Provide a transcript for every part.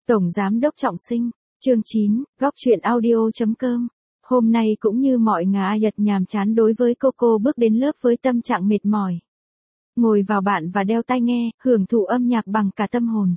Tổng Giám đốc Trọng Sinh, chương 9, góc truyện audio.com. Hôm nay cũng như mọi ngày Nhật nhàm chán đối với Coco bước đến lớp với tâm trạng mệt mỏi. Ngồi vào bạn và đeo tai nghe, hưởng thụ âm nhạc bằng cả tâm hồn.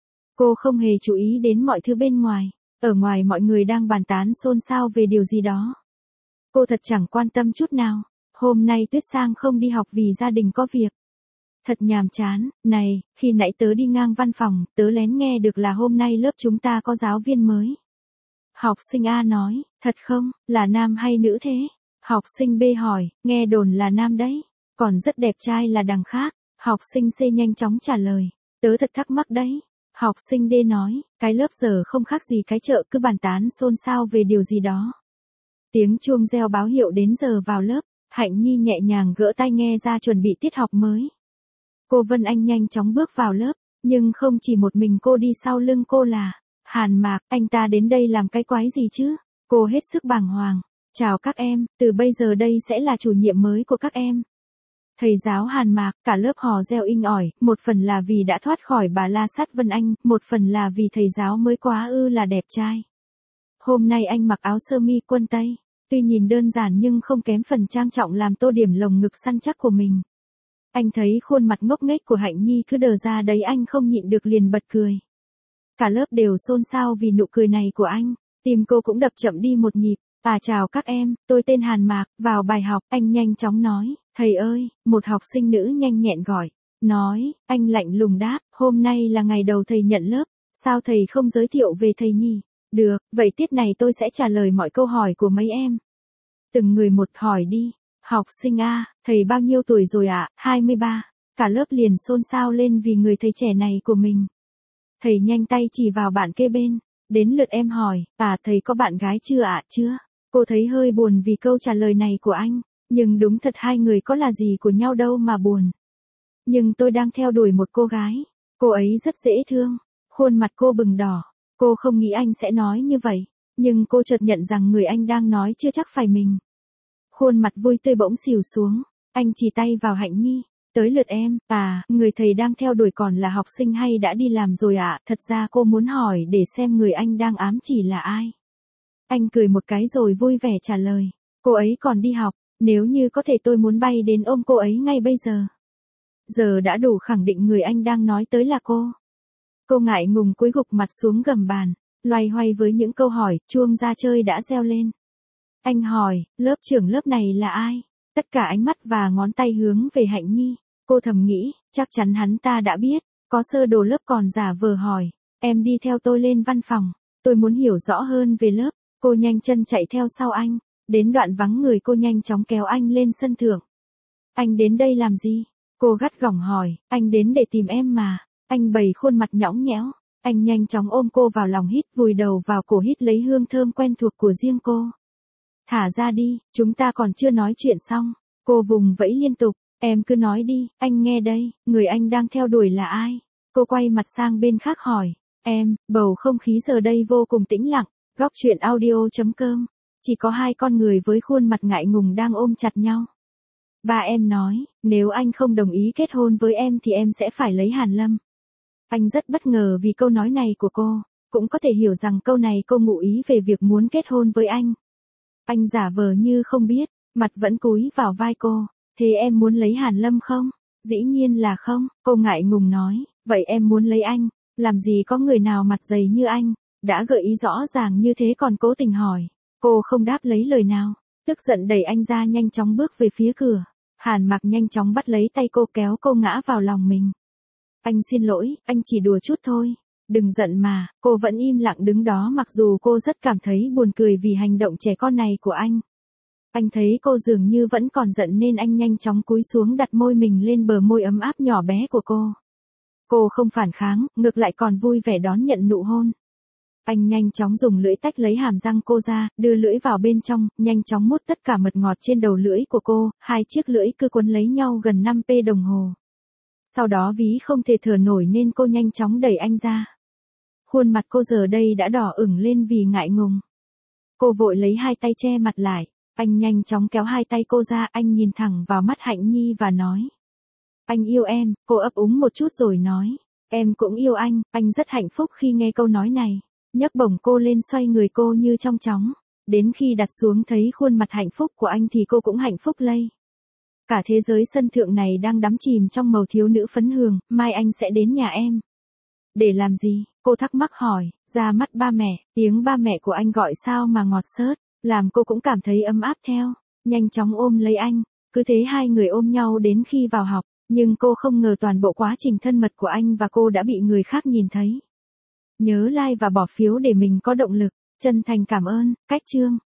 Cô không hề chú ý đến mọi thứ bên ngoài, ở ngoài mọi người đang bàn tán xôn xao về điều gì đó. Cô thật chẳng quan tâm chút nào, hôm nay Tuyết Sang không đi học vì gia đình có việc. Thật nhàm chán, này, khi nãy tớ đi ngang văn phòng, tớ lén nghe được là hôm nay lớp chúng ta có giáo viên mới. Học sinh A nói, thật không, là nam hay nữ thế? Học sinh B hỏi, nghe đồn là nam đấy, còn rất đẹp trai là đằng khác. Học sinh C nhanh chóng trả lời, tớ thật thắc mắc đấy. Học sinh D nói, cái lớp giờ không khác gì cái chợ cứ bàn tán xôn xao về điều gì đó. Tiếng chuông reo báo hiệu đến giờ vào lớp, Hạnh Nhi nhẹ nhàng gỡ tai nghe ra chuẩn bị tiết học mới. Cô Vân Anh nhanh chóng bước vào lớp, nhưng không chỉ một mình cô đi, sau lưng cô là Hàn Mạc. Anh ta đến đây làm cái quái gì chứ? Cô hết sức bàng hoàng. Chào các em, từ bây giờ đây sẽ là chủ nhiệm mới của các em. Thầy giáo Hàn Mạc, cả lớp hò reo inh ỏi, một phần là vì đã thoát khỏi bà la sát Vân Anh, một phần là vì thầy giáo mới quá là đẹp trai. Hôm nay anh mặc áo sơ mi quân tây, tuy nhìn đơn giản nhưng không kém phần trang trọng làm tô điểm lồng ngực săn chắc của mình. Anh thấy khuôn mặt ngốc nghếch của Hạnh Nhi cứ đờ ra đấy, anh không nhịn được liền bật cười. Cả lớp đều xôn xao vì nụ cười này của anh, tim cô cũng đập chậm đi một nhịp. Chào các em, tôi tên Hàn Mạc, vào bài học, anh nhanh chóng nói, thầy ơi, một học sinh nữ nhanh nhẹn gọi, nói, anh lạnh lùng đáp, hôm nay là ngày đầu thầy nhận lớp, sao thầy không giới thiệu về thầy nhỉ? Được, vậy tiết này tôi sẽ trả lời mọi câu hỏi của mấy em. Từng người một hỏi đi. Học sinh A, thầy bao nhiêu tuổi rồi ạ? 23. Cả lớp liền xôn xao lên vì người thầy trẻ này của mình. Thầy nhanh tay chỉ vào bạn kế bên. Đến lượt em hỏi, thầy có bạn gái chưa ạ? Chưa. Cô thấy hơi buồn vì câu trả lời này của anh. Nhưng đúng thật, hai người có là gì của nhau đâu mà buồn. Nhưng tôi đang theo đuổi một cô gái. Cô ấy rất dễ thương. Khuôn mặt cô bừng đỏ. Cô không nghĩ anh sẽ nói như vậy. Nhưng cô chợt nhận rằng người anh đang nói chưa chắc phải mình. Khuôn mặt vui tươi bỗng xỉu xuống, anh chỉ tay vào Hạnh Nhi, tới lượt em. Người thầy đang theo đuổi còn là học sinh hay đã đi làm rồi ạ? Thật ra cô muốn hỏi để xem người anh đang ám chỉ là ai. Anh cười một cái rồi vui vẻ trả lời, cô ấy còn đi học, nếu như có thể tôi muốn bay đến ôm cô ấy ngay bây giờ. Giờ đã đủ khẳng định người anh đang nói tới là cô. Cô ngại ngùng cúi gục mặt xuống gầm bàn, loay hoay với những câu hỏi. Chuông ra chơi đã reo lên. Anh hỏi, lớp trưởng lớp này là ai? Tất cả ánh mắt và ngón tay hướng về Hạnh Nhi. Cô thầm nghĩ, chắc chắn hắn ta đã biết. Có sơ đồ lớp còn giả vờ hỏi, em đi theo tôi lên văn phòng. Tôi muốn hiểu rõ hơn về lớp. Cô nhanh chân chạy theo sau anh. Đến đoạn vắng người cô nhanh chóng kéo anh lên sân thượng. Anh đến đây làm gì? Cô gắt gỏng hỏi, anh đến để tìm em mà. Anh bày khuôn mặt nhõng nhẽo. Anh nhanh chóng ôm cô vào lòng, hít vùi đầu vào cổ, hít lấy hương thơm quen thuộc của riêng cô. Thả ra đi, chúng ta còn chưa nói chuyện xong. Cô vùng vẫy liên tục, em cứ nói đi, anh nghe đây, người anh đang theo đuổi là ai? Cô quay mặt sang bên khác hỏi, bầu không khí giờ đây vô cùng tĩnh lặng. Góc truyện audio.com, chỉ có hai con người với khuôn mặt ngại ngùng đang ôm chặt nhau. Ba em nói, nếu anh không đồng ý kết hôn với em thì em sẽ phải lấy Hàn Lâm. Anh rất bất ngờ vì câu nói này của cô, cũng có thể hiểu rằng câu này cô ngụ ý về việc muốn kết hôn với anh. Anh giả vờ như không biết, mặt vẫn cúi vào vai cô. Thế em muốn lấy Hàn Lâm không? Dĩ nhiên là không, cô ngại ngùng nói. Vậy em muốn lấy anh, làm gì có người nào mặt dày như anh. Đã gợi ý rõ ràng như thế còn cố tình hỏi. Cô không đáp lấy lời nào, tức giận đẩy anh ra, nhanh chóng bước về phía cửa. Hàn Mạc nhanh chóng bắt lấy tay cô, kéo cô ngã vào lòng mình. Anh xin lỗi, anh chỉ đùa chút thôi. Đừng giận mà. Cô vẫn im lặng đứng đó mặc dù cô rất cảm thấy buồn cười vì hành động trẻ con này của anh. Anh thấy cô dường như vẫn còn giận nên anh nhanh chóng cúi xuống đặt môi mình lên bờ môi ấm áp nhỏ bé của cô. Cô không phản kháng, ngược lại còn vui vẻ đón nhận nụ hôn. Anh nhanh chóng dùng lưỡi tách lấy hàm răng cô ra, đưa lưỡi vào bên trong, nhanh chóng mút tất cả mật ngọt trên đầu lưỡi của cô. Hai chiếc lưỡi cứ quấn lấy nhau gần 5 đồng hồ. Sau đó ví không thể thở nổi nên cô nhanh chóng đẩy anh ra. Khuôn mặt cô giờ đây đã đỏ ửng lên vì ngại ngùng. Cô vội lấy hai tay che mặt lại. Anh nhanh chóng kéo hai tay cô ra, anh nhìn thẳng vào mắt Hạnh Nhi và nói. Anh yêu em. Cô ấp úng một chút rồi nói. Em cũng yêu anh rất hạnh phúc khi nghe câu nói này. Nhấc bổng cô lên xoay người cô như trong chóng. Đến khi đặt xuống thấy khuôn mặt hạnh phúc của anh thì cô cũng hạnh phúc lây. Cả thế giới sân thượng này đang đắm chìm trong màu thiếu nữ phấn hường, mai anh sẽ đến nhà em. Để làm gì? Cô thắc mắc hỏi, ra mắt ba mẹ, tiếng ba mẹ của anh gọi sao mà ngọt xớt, làm cô cũng cảm thấy ấm áp theo, nhanh chóng ôm lấy anh, cứ thế hai người ôm nhau đến khi vào học, nhưng cô không ngờ toàn bộ quá trình thân mật của anh và cô đã bị người khác nhìn thấy. Nhớ like và bỏ phiếu để mình có động lực, chân thành cảm ơn, cách chương.